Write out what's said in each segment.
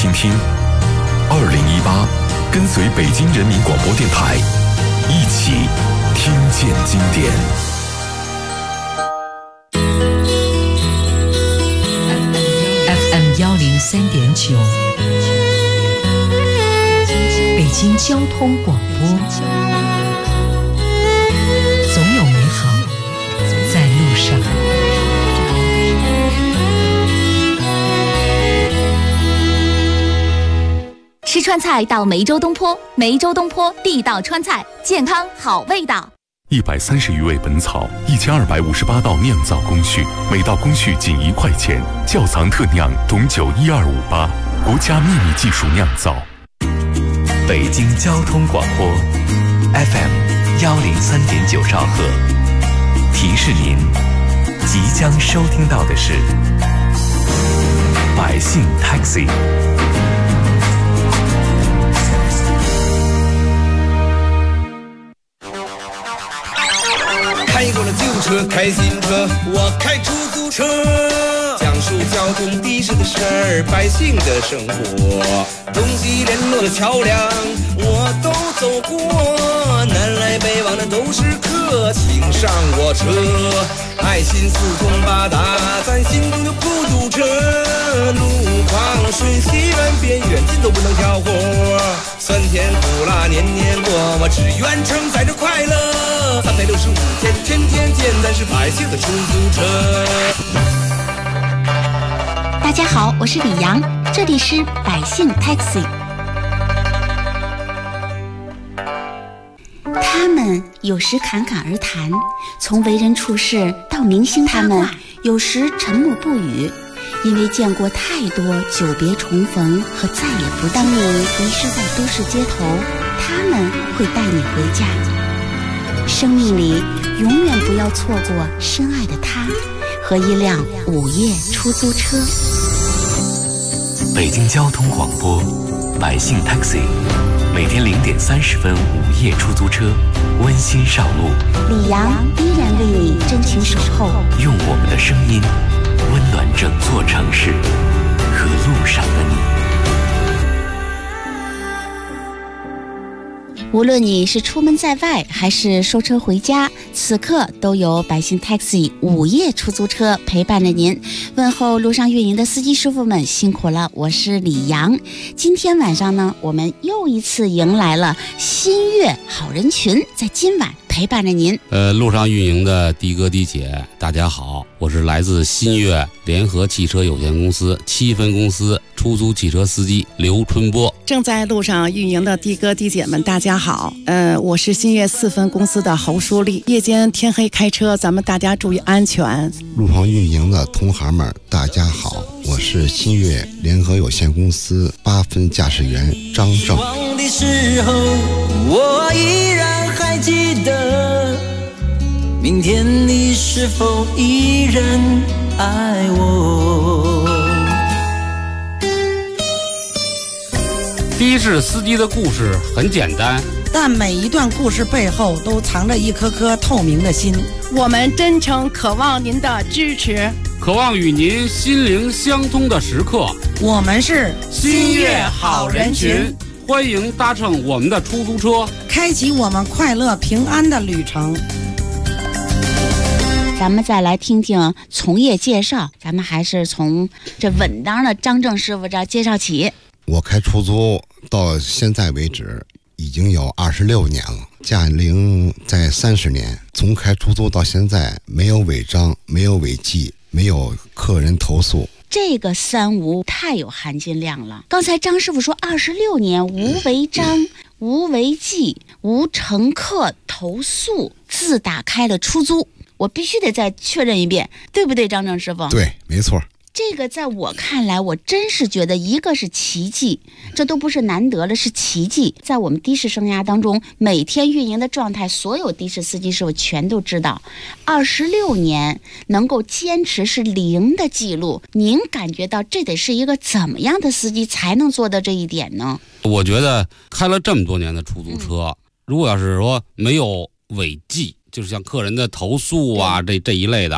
倾听。2018，跟随北京人民广播电台，一起听见经典。 FM103.9，北京交通广播，总有美好在路上。 吃川菜到梅州东坡，梅州东坡地道川菜，健康好味道。 130余味本草，1258道酿造工序，每道工序仅1块钱。窖藏特酿种酒12588，国家秘密技术酿造。 北京交通广播 FM103.9兆赫，提示您即将收听到的是百姓 Taxi。 开过了旧车，开新车，我开出租车，讲述交通的士的事儿，百姓的生活，东西联络的桥梁我都走过，南来北往的都是客，请上我车，爱心四通八达，咱心中就不堵车，路况顺西软边远近都不能挑活，酸甜苦辣年年过，我只愿承载着快乐，365天天天见，咱是百姓的出租车。 大家好，我是李阳，这里是百姓 Taxi。 他们有时侃侃而谈，从为人处事到明星他们有时沉默不语，因为见过太多久别重逢和再也不当你迷失在都市街头，他们会带你回家。生命里永远不要错过深爱的他和一辆午夜出租车。 北京交通广播百姓 Taxi， 每天0点30分午夜出租车，温馨上路。 李阳依然为你真情守候， 用我们的声音温暖整座城市和路上的你。 无论你是出门在外还是收车回家，此刻都有百姓 Taxi 午夜出租车陪伴着您。问候路上运营的司机师傅们辛苦了，我是李阳。今天晚上呢，我们又一次迎来了新月好人群，在今晚陪伴着您。 路上运营的的哥的姐大家好，我是来自新月联合汽车有限公司7分公司出租汽车司机刘春波。 正在路上运营的的哥的姐们大家好，我是新月4分公司的侯淑丽。夜间天黑开车，咱们大家注意安全。 路上运营的同行们大家好，我是新月联合有限公司8分驾驶员张正。 的时候我依然还记得，明天你是否依然爱我？ 的士司机的故事很简单， 但每一段故事背后都藏着一颗颗透明的心。 我们真诚渴望您的支持， 渴望与您心灵相通的时刻。 我们是新月好人群，欢迎搭乘我们的出租车， 开启我们快乐平安的旅程。 咱们再来听听从业介绍，咱们还是从这稳当的张正师傅这介绍起。 我开出租到现在为止已经有26年了，驾龄在30年，从开出租到现在没有违章，没有违纪，没有客人投诉。 这个3无太有含金量了。刚才张师傅说26年无违章、无违纪、无乘客投诉，自打开了出租，我必须得再确认一遍，对不对，张正师傅？ 对，没错。 这个在我看来，我真是觉得一个是奇迹，这都不是难得了，是奇迹。在我们的士生涯当中，每天运营的状态，所有的士司机师傅全都知道。26年能够坚持是0的记录，您感觉到这得是一个怎么样的司机才能做到这一点呢？ 我觉得开了这么多年的出租车，如果要是说没有违纪，就是像客人的投诉啊这一类的，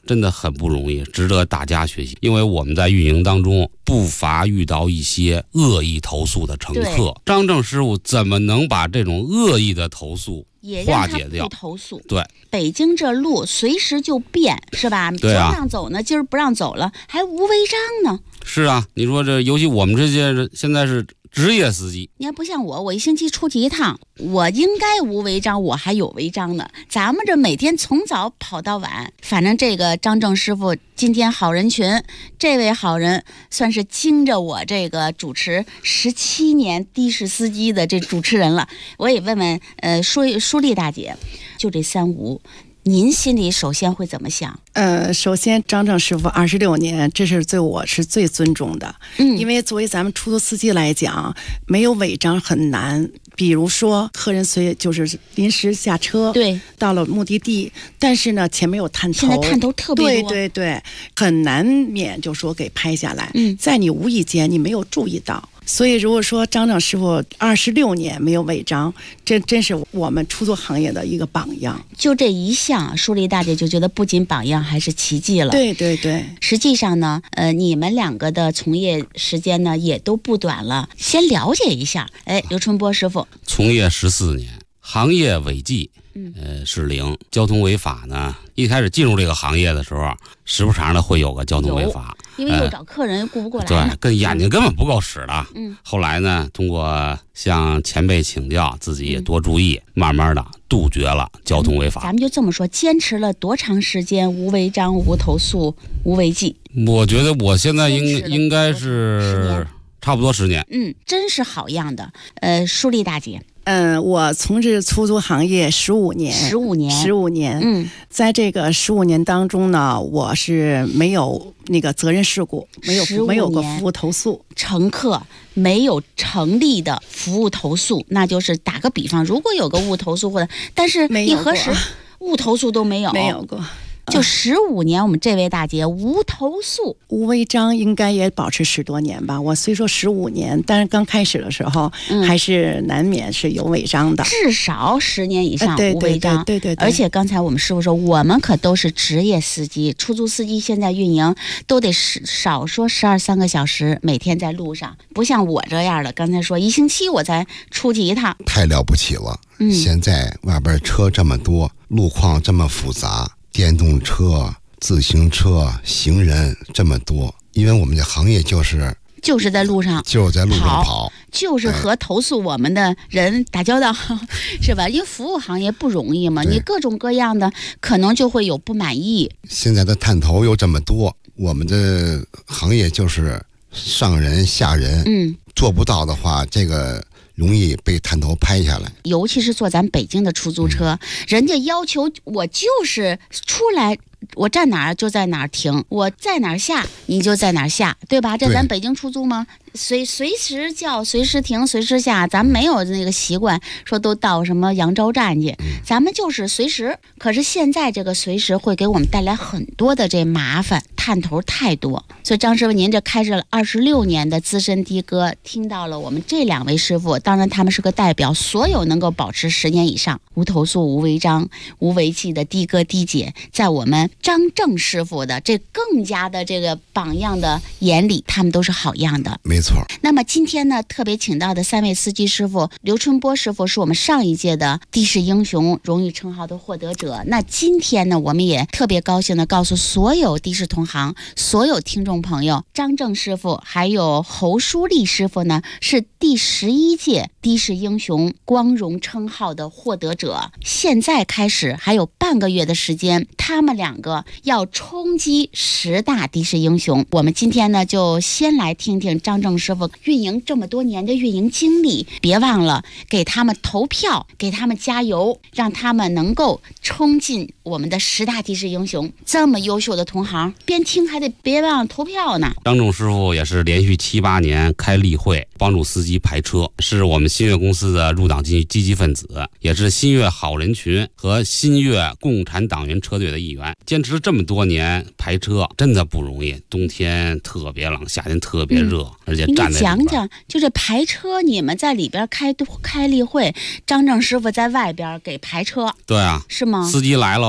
真的很不容易，值得大家学习。因为我们在运营当中不乏遇到一些恶意投诉的乘客，张正师傅怎么能把这种恶意的投诉化解掉？ 投诉。 对， 北京这路随时就变，是吧？ 对啊， 昨让走呢，今儿不让走了，还无违章呢。 是啊，你说这，尤其我们这些人现在是职业司机， 你还不像我一星期出去一趟，我应该无违章，我还有违章呢。咱们这每天从早跑到晚，反正这个张正师傅今天好人群，这位好人算是经着我这个主持17年的士司机的这主持人了。我也问问舒丽大姐，就这3无。您心里首先会怎么想？ 首先张正师傅26年，这是对我是最尊重的。因为作为咱们出租司机来讲，没有违章很难。比如说客人就是临时下车， 对， 到了目的地，但是呢前面有探头， 现在探头特别多， 对，很难免就说给拍下来。在你无意间你没有注意到。所以如果说张正师傅26年没有违章，这真是我们出租行业的一个榜样。 就这一项，舒丽大姐就觉得不仅榜样，还是奇迹了。 对。 实际上呢，你们2个的从业时间呢也都不短了。先了解一下，刘春波师傅， 从业14年，行业违纪是0，交通违法呢，一开始进入这个行业的时候，时不常的会有个交通违法， 因为又找客人又顾不过来， 对，跟眼睛根本不够使的。后来呢，通过向前辈请教，自己也多注意，慢慢的杜绝了交通违法。 咱们就这么说，坚持了多长时间？无违章、无投诉、无违纪？ 我觉得我现在应该是差不多10年。 真是好样的。舒丽大姐。 我从事出租行业15年。在这个15年当中呢，我是没有那个责任事故，没有个服务投诉， 乘客没有成立的服务投诉，那就是打个比方，如果有个误投诉或者，但是一核实，误投诉都没有过。 就15年，我们这位大姐无投诉、 无违章，应该也保持10多年吧。我虽说15年，但是刚开始的时候，还是难免是有违章的， 至少10年以上无违章。 对。 而且刚才我们师傅说，我们可都是职业司机，出租司机现在运营都得少说3个小时，每天在路上，不像我这样的。刚才说1星期我才出去一趟， 太了不起了。现在外边车这么多，路况这么复杂。电动车、自行车、行人这么多，因为我们的行业就是在路上，跑，就是和投诉我们的人打交道，是吧？因为服务行业不容易嘛，你各种各样的可能就会有不满意。现在的探头又这么多，我们的行业就是上人下人，做不到的话，这个容易被探头拍下来。尤其是坐咱北京的出租车，人家要求我就是出来，我站哪儿就在哪儿停，我在哪儿下你就在哪儿下，对吧？这咱北京出租吗？随时叫，随时停，随时下，咱们没有那个习惯说都到什么扬州站去，咱们就是随时。可是现在这个随时会给我们带来很多的这麻烦，探头太多。所以张师傅，您这开着了26年的资深的哥，听到了我们这2位师傅，当然他们是个代表，所有能够保持10年以上无投诉、无违章、无违纪的的哥的姐，在我们张正师傅的这更加的这个榜样的眼里，他们都是好样的。没错。那么今天呢，特别请到的3位司机师傅，刘春波师傅是我们上一届的的士英雄荣誉称号的获得者。那今天呢，我们也特别高兴的告诉所有的士同行、所有听众朋友，张正师傅还有侯淑丽师傅呢，是第11届的士英雄光荣称号的获得者。现在开始还有半个月的时间，他们2个要冲击10大的士英雄。我们今天呢，就先来听听张正师傅运营这么多年的运营经历，别忘了给他们投票，给他们加油，让他们能够冲进我们的10大的士英雄。这么优秀的同行，边听还得别忘了投票呢。张仲师傅也是连续7、8年开例会，帮助司机排车，是我们新月公司的入党积极分子，也是新月好人群和新月共产党员车队的一员。坚持了这么多年排车，真的不容易。冬天特别冷，夏天特别热，而且站在里边。你讲讲，就这排车，你们在里边开例会，张正师傅在外边给排车。对啊，是吗？司机来了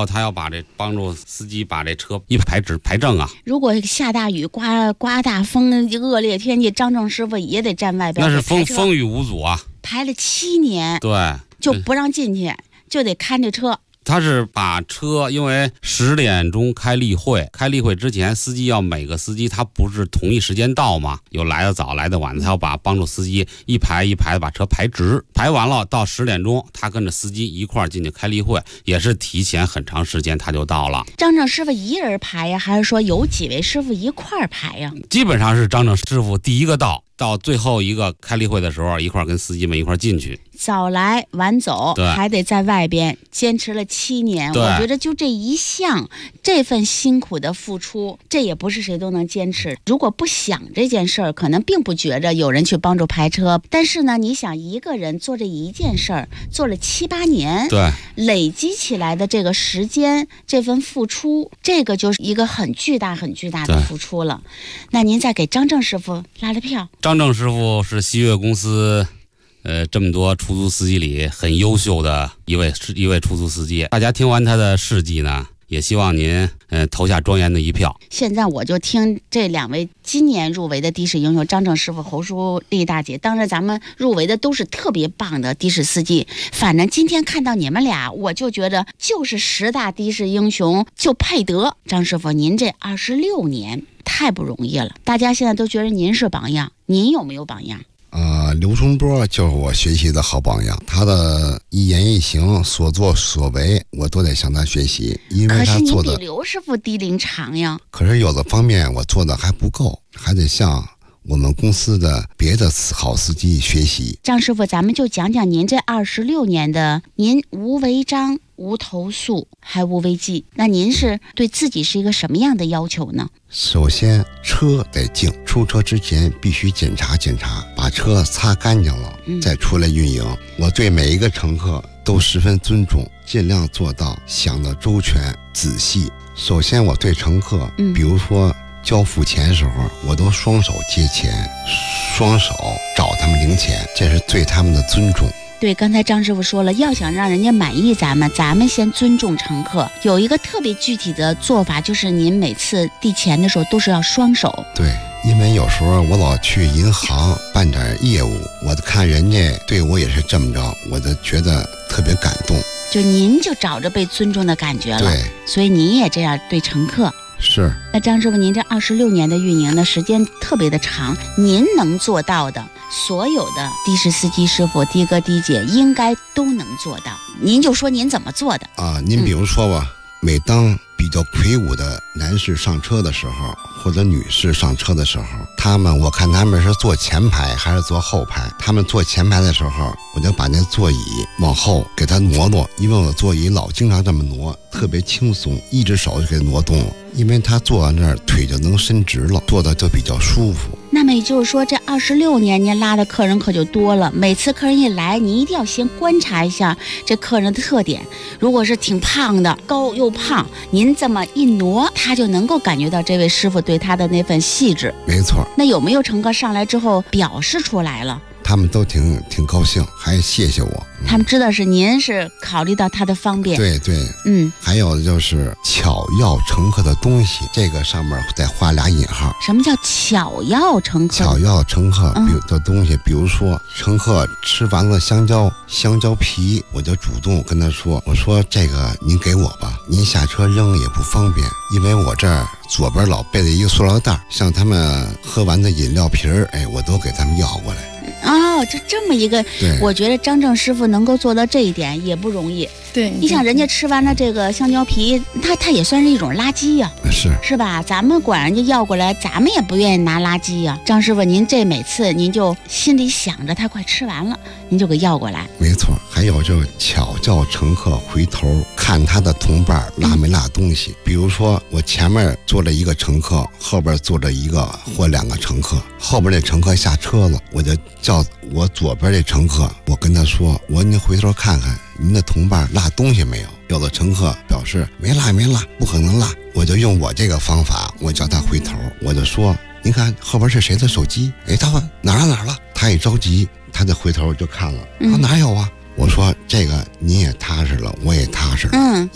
后他要帮助司机把这车一排直排正啊。 如果下大雨、刮大风、恶劣天气，张正师傅也得站外边。 那是风雨无阻啊。 排了7年， 对， 就不让进去，就得看着车。 他是把车，因为10点钟开例会之前，司机要每个司机他不是同一时间到嘛，有来的早来的晚的，他要帮助司机一排一排的把车排直，排完了到10点钟，他跟着司机一块儿进去开例会，也是提前很长时间他就到了。 张正师傅一人排呀，还是说有几位师傅一块儿排呀？ 基本上是张正师傅第一个到最后一个开例会的时候，一块儿跟司机们一块儿进去。 早来晚走，还得在外边坚持了7年。我觉得就这一项，这份辛苦的付出，这也不是谁都能坚持。如果不想这件事儿，可能并不觉着有人去帮助排车。但是呢，你想一个人做这一件事儿，做了7、8年， 对， 累积起来的这个时间，这份付出，这个就是一个很巨大的付出了。那您再给张正师傅拉了票。 张正师傅是西岳公司这么多出租司机里很优秀的一位出租司机。大家听完他的事迹呢，也希望您投下庄严的一票。 现在我就听这2位今年入围的的士英雄张正师傅、侯淑丽大姐。当然咱们入围的都是特别棒的的士司机，反正今天看到你们俩，我就觉得就是10大的士英雄就配得。张师傅您这26年太不容易了，大家现在都觉得您是榜样，您有没有榜样？ 刘春波就是我学习的好榜样，他的一言一行、所作所为，我都得向他学习，因为他做的。可是你比刘师傅低龄长呀。 可是有的方面我做的还不够，还得向我们公司的别的好司机学习。 张师傅，咱们就讲讲您这26年的，您无违章、无投诉，还无违纪。那您是对自己是一个什么样的要求呢？ 首先车得净，出车之前必须检查，把车擦干净了，再出来运营。我对每一个乘客都十分尊重，尽量做到想得周全仔细。首先我对乘客，比如说交付钱时候，我都双手接钱，双手找他们零钱，这是对他们的尊重。 对，刚才张师傅说了，要想让人家满意咱们先尊重乘客。有一个特别具体的做法，就是您每次递钱的时候都是要双手。 对，因为有时候我老去银行办点业务，我看人家对我也是这么着，我就觉得特别感动。 就您就找着被尊重的感觉了。 对， 所以您也这样对乘客。 是。 那张师傅，您这26年的运营的时间特别的长，您能做到的，所有的的士司机师傅、的哥、的姐应该都能做到。您就说您怎么做的啊？您比如说吧，每当比较魁梧的男士上车的时候，或者女士上车的时候，我看他们是坐前排还是坐后排。他们坐前排的时候，我就把那座椅往后给他挪，因为我座椅老经常这么挪，特别轻松，一只手就给挪动了。因为他坐在那儿腿就能伸直了，坐的就比较舒服。 那么也就是说，这26年您拉的客人可就多了。每次客人一来，你一定要先观察一下这客人的特点。如果是挺胖的，高又胖，您这么一挪，他就能够感觉到这位师傅对他的那份细致。 没错。 那有没有乘客上来之后表示出来了？ 他们都挺高兴，还谢谢我。 他们知道是您是考虑到他的方便。 对，还有就是巧要乘客的东西，这个上面再画俩引号。 什么叫巧要乘客？ 巧要乘客的东西，比如说乘客吃完了香蕉皮，我就主动跟他说，我说这个您给我吧，您下车扔也不方便，因为我这儿左边老备了一个塑料袋，像他们喝完的饮料瓶我都给他们要过来。 哦，这么一个，我觉得张正师傅能够做到这一点也不容易。 对， 你想人家吃完了这个香蕉皮，它也算是一种垃圾呀，是吧？咱们管人家要过来，咱们也不愿意拿垃圾呀。张师傅，您这每次您就心里想着他快吃完了，您就给要过来。 没错，还有就巧叫乘客回头看他的同伴拉没拉东西。比如说我前面坐了一个乘客，后边坐着一个或2个乘客，后边这乘客下车了，我就叫我左边这乘客，我跟他说，您回头看看您的同伴落东西没有。有的乘客表示没落，不可能落。我就用我这个方法，我叫他回头，我就说，您看后边是谁的手机？他问哪儿了？他一着急，他就回头就看了，哪有啊？我说这个您也踏实了，我也踏实了，因为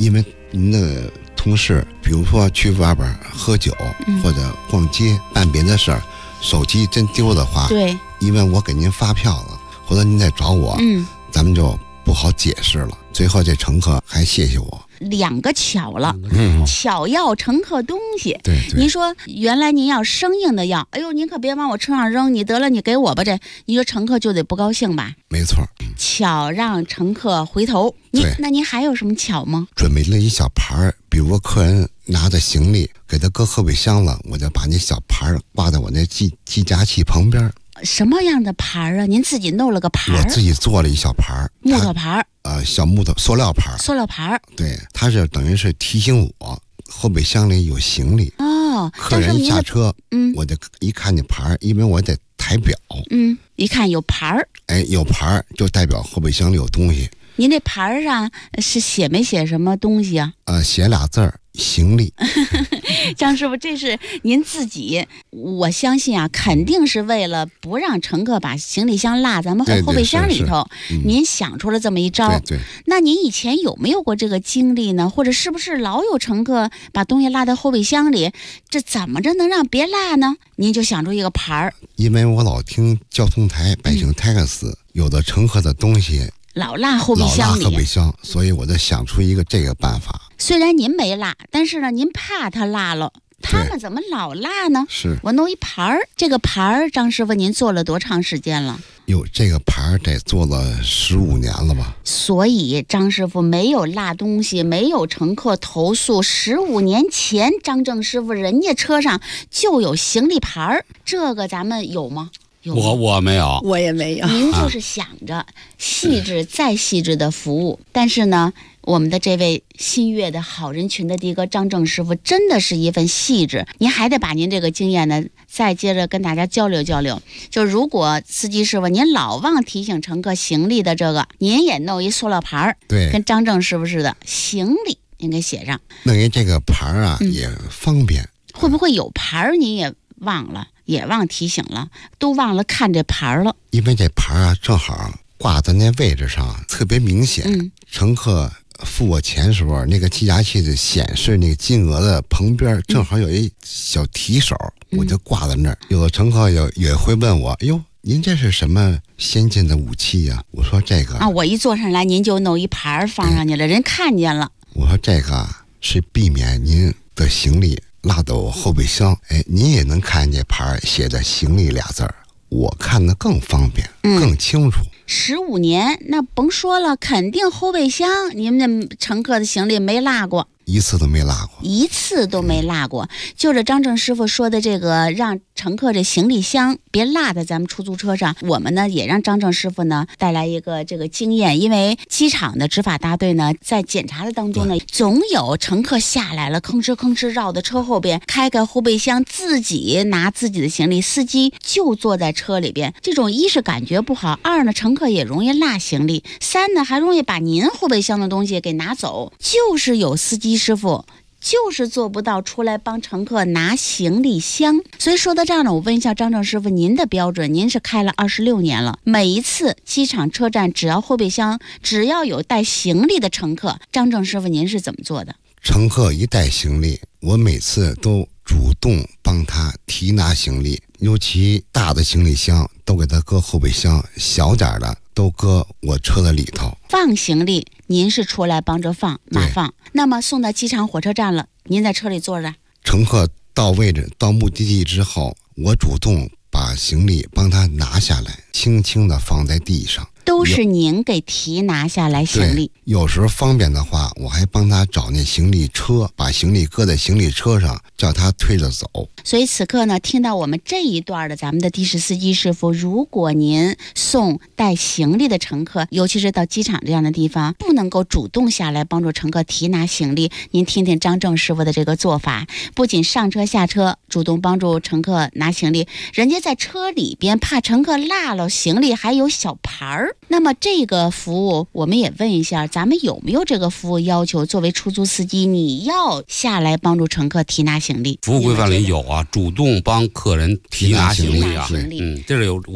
您的同事，比如说去外边喝酒、或者逛街办别的事儿，手机真丢的话， 对， 因为我给您发票了，或者您再找我，咱们就不好解释了。最后这乘客还谢谢我。 2个巧了，巧要乘客东西。 对， 您说原来您要生硬的要，哎呦，您可别往我车上扔，你得了你给我吧，这你说乘客就得不高兴吧？ 没错。 巧让乘客回头。那您还有什么巧吗？ 准备了一小盘，比如客人拿着行李给他搁后备箱了，我就把那小盘挂在我那计价器旁边。 什么样的盘啊？您自己弄了个盘？ 我自己做了一小盘， 木头盘。 小木头塑料盘。 塑料盘。 对，它是等于是提醒我后备箱里有行李。客人下车，我就一看这盘，因为我得抬表。 一看有盘， 有盘就代表后备箱里有东西。 您这盘上是写没写什么东西啊？ 写俩字儿，行李。 张师傅，这是您自己，我相信啊，肯定是为了不让乘客把行李箱落咱们后备箱里头，您想出了这么一招。 对。 那您以前有没有过这个经历呢？或者是不是老有乘客把东西落在后备箱里？这怎么着能让别落呢？您就想出一个盘儿。 因为我老听交通台、百姓泰克斯，有的乘客的东西老落后备箱里， 所以我就想出一个这个办法。 虽然您没落，但是呢，您怕他落了，他们怎么老落呢？ 是我弄一盘儿，这个盘儿，张师傅您做了多长时间了？ 这个盘儿得做了15年了吧？ 所以张师傅没有落东西，没有乘客投诉。15年前，张正师傅人家车上就有行李盘儿，这个咱们有吗？ 我没有， 我也没有。 您就是想着细致再细致的服务，但是呢，我们的这位新月的好人群的的哥张正师傅真的是一份细致。您还得把您这个经验呢，再接着跟大家交流交流。就如果司机师傅您老忘提醒乘客行李的这个，您也弄一塑料盘儿， 对， 跟张正师傅似的，行李您给写上。 弄一这个盘儿啊，也方便。 会不会有盘儿您也忘了？也忘提醒了，都忘了看这盘了。 因为这盘啊，正好挂在那位置上，特别明显。乘客付我钱时候，那个计价器的显示那个金额的旁边，正好有一小提手，我就挂在那儿。有的乘客也会问我：“哎呦，您这是什么先进的武器呀？”我说：“这个我一坐上来，您就弄一盘放上去了，人看见了。” 我说：“这个是避免您的行李落到我后备箱，您也能看见这牌写着行李俩字儿，我看得更方便，更清楚。 15年，那甭说了，肯定后备箱你们的乘客的行李没落过。 一次都没落过， 一次都没落过。就这张正师傅说的这个，让乘客这行李箱别落在咱们出租车上，我们呢也让张正师傅呢带来一个这个经验。因为机场的执法大队呢在检查的当中呢，总有乘客下来了，吭哧吭哧绕到车后边，开开后备箱，自己拿自己的行李，司机就坐在车里边。这种一是感觉不好，二呢乘客也容易落行李，三呢还容易把您后备箱的东西给拿走。就是有司机师傅就是做不到出来帮乘客拿行李箱。所以说到这儿呢，我问一下张正师傅，您的标准，您是开了26年了，每一次机场车站只要后备箱只要有带行李的乘客，张正师傅您是怎么做的？ 乘客一带行李，我每次都主动帮他提拿行李，尤其大的行李箱都给他搁后备箱，小点的都搁我车的里头。 放行李您是出来帮着放码放，那么送到机场火车站了，您在车里坐着。 乘客到位置到目的地之后，我主动把行李帮他拿下来，轻轻地放在地上， 都是您给提拿下来行李。 有时候方便的话，我还帮他找那行李车，把行李搁在行李车上，叫他推着走。 所以此刻呢，听到我们这一段的咱们的的士司机师傅，如果您送带行李的乘客，尤其是到机场这样的地方，不能够主动下来帮助乘客提拿行李，您听听张正师傅的这个做法，不仅上车下车主动帮助乘客拿行李，人家在车里边怕乘客落了行李，还有小牌儿。那么这个服务我们也问一下，咱们有没有这个服务要求？作为出租司机，你要下来帮助乘客提拿行李。 服务规范里有啊，主动帮客人提拿行李啊。这是有我们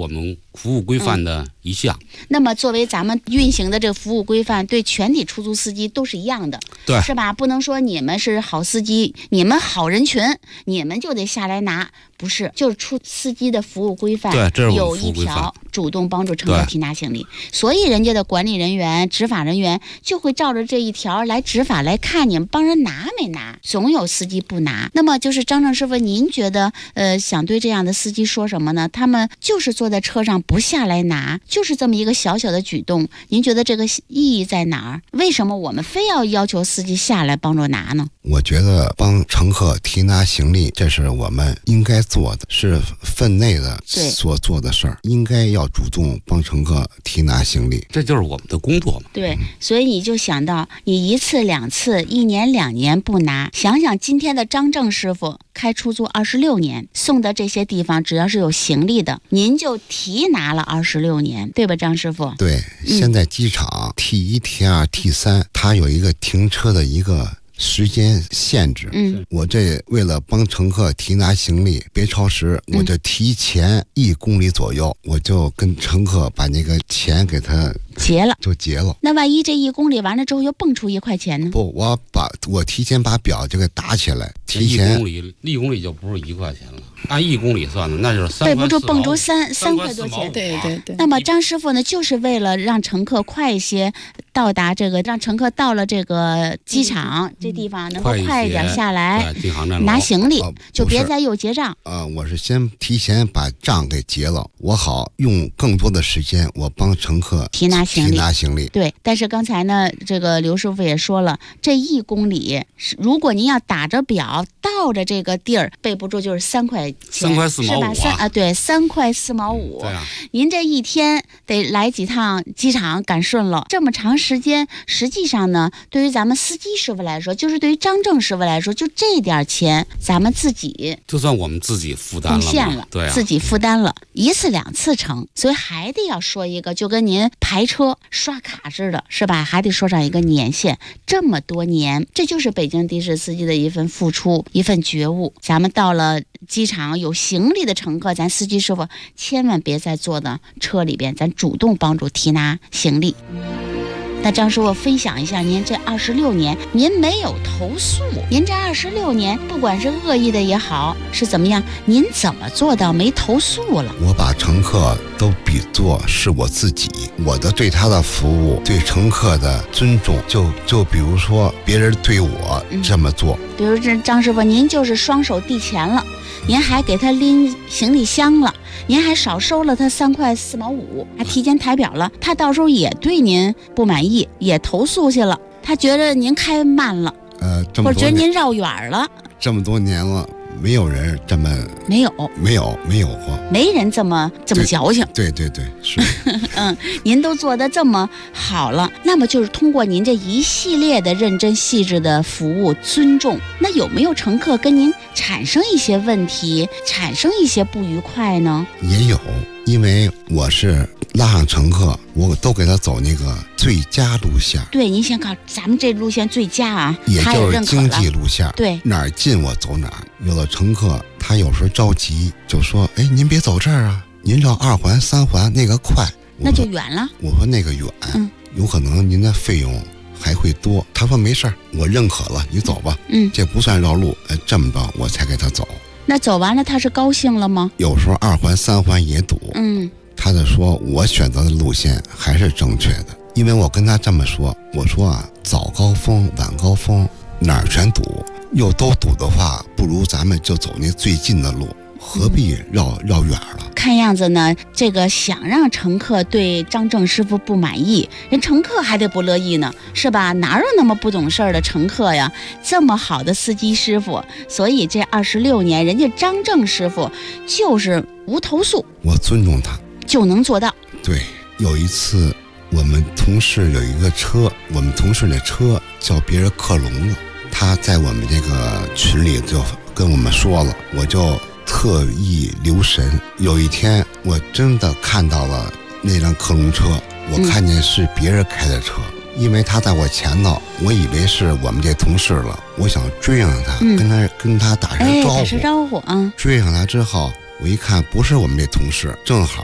服务规范的一项。 那么作为咱们运行的这个服务规范，对全体出租司机都是一样的， 对， 是吧？不能说你们是好司机，你们好人群，你们就得下来拿，不是，就是出司机的服务规范， 对，这是我有一条主动帮助乘客提拿行李，所以人家的管理人员、执法人员就会照着这一条来执法，来看你们帮人拿没拿，总有司机不拿。那么就是张正师傅，您觉得想对这样的司机说什么呢？他们就是坐在车上不下来拿，就是这么一个小小的举动，您觉得这个意义在哪儿？为什么我们非要求司机下来帮着拿呢？ 我觉得帮乘客提拿行李，这是我们应该做的，是分内的所做的事儿，应该要主动帮乘客提拿行李， 这就是我们的工作嘛。 对，所以你就想到，你1次2次，1年2年不拿，想想今天的张正师傅开出租26年，送到这些地方，只要是有行李的，您就提拿了26年，对吧，张师傅？ 对，现在机场 T1、T2、T3，它有一个停车的一个时间限制，我这为了帮乘客提拿行李别超时，我就提前1公里左右，我就跟乘客把那个钱给他结了， 就结了。 那万一这1公里完了之后又蹦出1块钱呢？ 不，我提前把表就给打起来，提前 1公里就不是1块钱了，按1公里算的，那就是3块4毛5。 背不住蹦出3块多钱， 对对对。 那么张师傅呢，就是为了让乘客快一些到达这个，让乘客到了这个机场这地方能够快一点下来拿行李，就别再又结账。 我是先提前把账给结了，我好用更多的时间我帮乘客提拿行李。 对，但是刚才呢，这个刘师傅也说了，这1公里如果您要打着表到着这个地儿，背不住就是3块钱，3块4毛5是吧？对，3块4毛5。 对啊， 您这一天得来几趟机场赶顺了，这么长时间，实际上呢，对于咱们司机师傅来说，就是对于张正师傅来说，就这点钱，咱们自己就算我们自己负担了， 贡献了， 对啊， 自己负担了1次2次成，所以还得要说一个，就跟您排车刷卡似的，是吧？还得说上一个年限，这么多年，这就是北京的士司机的一份付出，一份觉悟。咱们到了机场有行李的乘客，咱司机师傅千万别再坐到车里边，咱主动帮助提拿行李。那张师傅分享一下，您这26年您没有投诉，您这26年不管是恶意的也好，是怎么样，您怎么做到没投诉了？ 我把乘客都比作是我自己，我的对他的服务，对乘客的尊重，就比如说别人对我这么做， 比如这张师傅，您就是双手递钱了，您还给他拎行李箱了，您还少收了他3块4毛5，还提前抬表了，他到时候也对您不满意，也投诉去了，他觉得您开慢了，或者觉得您绕远了。 这么多年了，没有人这么没有过， 没人这么矫情。 对，是。 您都做得这么好了，那么就是通过您这一系列的认真细致的服务、尊重，那有没有乘客跟您产生一些问题，产生一些不愉快呢？ 也有，因为我是拉上乘客，我都给他走那个最佳路线。对， 您先看咱们这路线最佳啊， 也就是经济路线。 对， 哪儿近我走哪儿。有的乘客他有时候着急，就说：“哎，您别走这儿啊，您绕2环3环那个快。” 那就远了。 我说那个远，有可能您的费用还会多。他说没事儿，我认可了，你走吧。这不算绕路。这么着我才给他走。 那走完了他是高兴了吗？ 有时候2环3环也堵。他就说我选择的路线还是正确的，因为我跟他这么说，我说啊，早高峰晚高峰哪儿全堵，又都堵的话，不如咱们就走那最近的路，何必绕远了？ 看样子呢，这个想让乘客对张正师傅不满意，人乘客还得不乐意呢，是吧？哪有那么不懂事儿的乘客呀？这么好的司机师傅，所以这26年，人家张正师傅就是无投诉， 我尊重他， 就能做到。 对，有一次我们同事有一个车，我们同事那车叫别人克隆了，他在我们这个群里就跟我们说了，我就特意留神。有一天我真的看到了那辆克隆车，我看见是别人开的车，因为他在我前头，我以为是我们这同事了，我想追上他，跟他打声招呼， 打声招呼啊。 追上他之后，我一看不是我们这同事，正好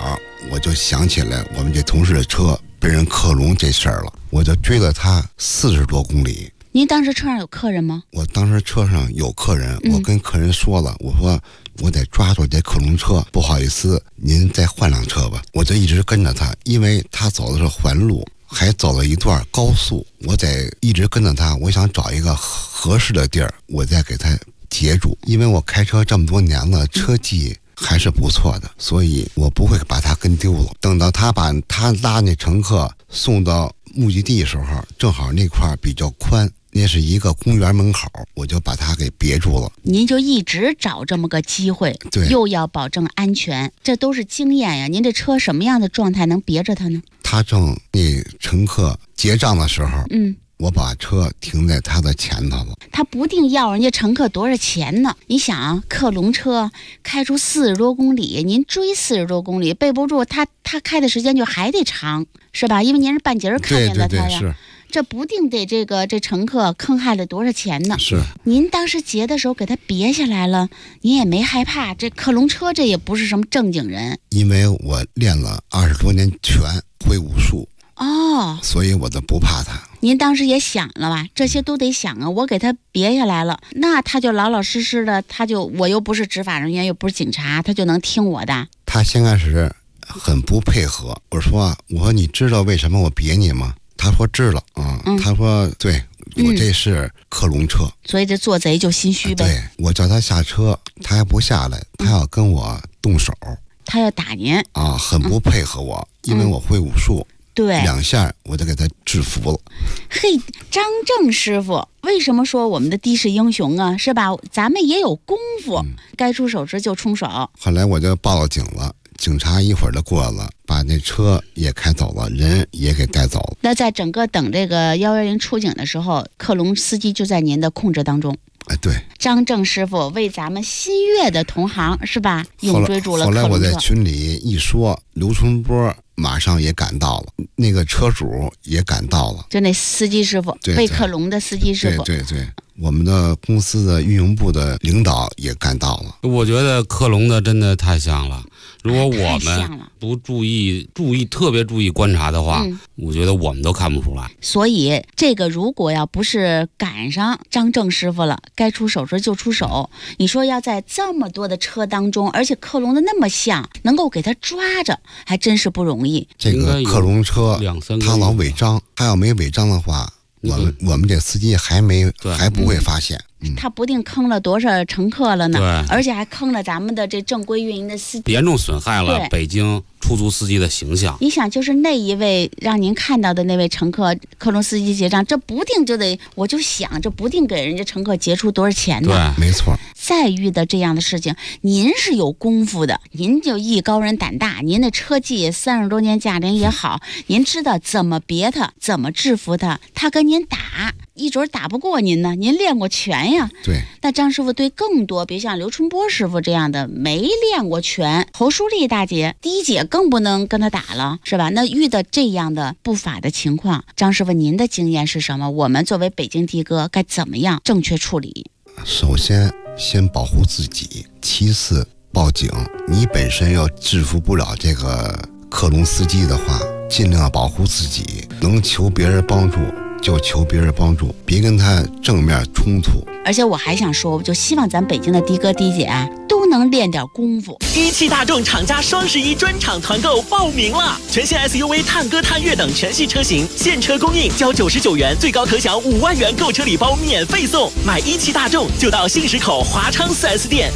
我就想起来我们这同事的车被人克隆这事儿了，我就追了他40多公里。 您当时车上有客人吗？ 我当时车上有客人，我跟客人说了，我说我得抓住这克隆车，不好意思，您再换辆车吧。我就一直跟着他，因为他走的是环路，还走了一段高速，我得一直跟着他，我想找一个合适的地儿，我再给他截住。因为我开车这么多年了，车技还是不错的，所以我不会把他跟丢了。等到他把他拉那乘客送到目的地的时候，正好那块比较宽，那是一个公园门口，我就把他给别住了。 您就一直找这么个机会， 对， 又要保证安全，这都是经验呀。您这车什么样的状态能别着他呢？ 他正那乘客结账的时候，我把车停在他的前头了。 他不定要人家乘客多少钱呢？你想啊，克隆车开出40多公里，您追40多公里，备不住他开的时间就还得长，是吧？因为您是半截看见的他呀。 是。 这不定得这乘客坑害了多少钱呢？ 是。 您当时劫的时候给他别下来了，您也没害怕？这克隆车这也不是什么正经人。 因为我练了20多年拳，会武术。 哦， 所以我都不怕他。 您当时也想了吧？这些都得想啊！我给他别下来了，那他就老老实实的，我又不是执法人员，又不是警察，他就能听我的。 他先开始很不配合，我说你知道为什么我别你吗？他说知道啊。他说对，我这是克隆车， 所以这做贼就心虚呗。 对，我叫他下车，他还不下来，他要跟我动手， 他要打您啊，很不配合我，因为我会武术。 对 ，2下我就给他制服了。 嘿，张正师傅，为什么说我们的的士英雄啊？是吧？咱们也有功夫，该出手时就出手。 后来我就报了警了，警察一会儿就过来了，把那车也开走了，人也给带走了。 那在整个等这个110出警的时候，克隆司机就在您的控制当中。 对， 张正师傅为咱们新月的同行是吧，硬追住了克隆车。 后来我在群里一说，刘春波马上也赶到了，那个车主也赶到了， 就那司机师傅，被克隆的司机师傅。 对，我们的公司的运营部的领导也赶到了。 我觉得克隆的真的太像了，如果我们不特别注意观察的话，我觉得我们都看不出来。 所以这个如果要不是赶上张正师傅了，该出手时就出手。你说要在这么多的车当中，而且克隆的那么像，能够给他抓着，还真是不容易。 这个克隆车他老违章，他要没违章的话，我们这司机还不会发现。 他不定坑了多少乘客了呢， 对， 而且还坑了咱们的这正规运营的司机， 严重损害了北京出租司机的形象。 你想，就是那一位让您看到的那位乘客克隆司机结账，这不定就得，我就想这不定给人家乘客结出多少钱呢？ 对，没错。 再遇到这样的事情，您是有功夫的，您就艺高人胆大，您的车技30多年驾龄也好，您知道怎么别他，怎么制服他，他跟您打一准打不过您呢，您练过拳呀。 对。 那张师傅对更多，别像刘春波师傅这样的没练过拳，侯淑丽大姐、第一姐更不能跟他打了，是吧？那遇到这样的不法的情况，张师傅您的经验是什么？我们作为北京的哥该怎么样正确处理？ 首先保护自己，其次报警。你本身要制服不了这个克隆司机的话，尽量保护自己，能求别人帮助就求别人帮助，别跟他正面冲突。 而且我还想说，我就希望咱北京的的哥的姐啊，都能练点功夫。 一汽大众厂家双11专场团购报名了，全新 SUV 探歌探岳等全系车型现车供应，交99元，最高可享5万元购车礼包免费送。买一汽大众就到信实口华昌 4S 店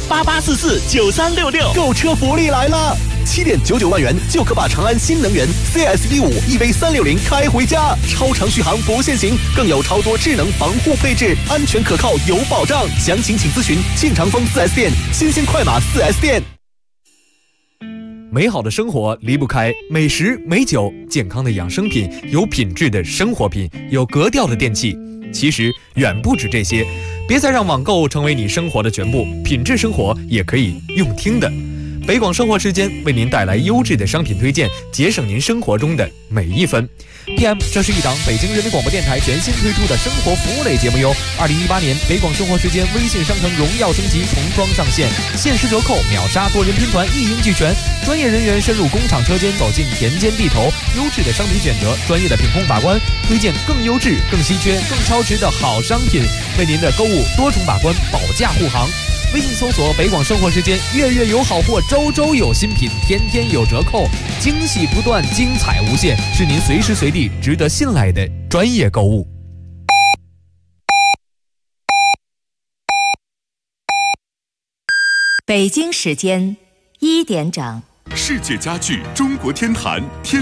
88449366， 购车福利来了！7.99万元就可把长安新能源 CS15 EV360开回家，超长续航不限行，更有超多智能防护配置，安全可靠有保障。详情请咨询庆长丰 4S 店、新兴快马 4S 店。 美好的生活离不开美食美酒，健康的养生品，有品质的生活品，有格调的电器。其实远不止这些，别再让网购成为你生活的全部，品质生活也可以用听的。 北广生活时间为您带来优质的商品推荐，节省您生活中的每一分。PM， 这是一档北京人民广播电台全新推出的生活服务类节目哟。2018年北广生活时间微信商城荣耀升级，重装上线，限时折扣，秒杀多人拼团，一应俱全。专业人员深入工厂车间，走进田间地头，优质的商品选择，专业的品控把关，推荐更优质、更稀缺、更超值的好商品，为您的购物多重把关，保驾护航。微信搜索北广生活时间，月月有好货，周周有新品，天天有折扣，惊喜不断，精彩无限，是您随时随地值得信赖的专业购物。 北京时间1点整， 世界家具中国天坛天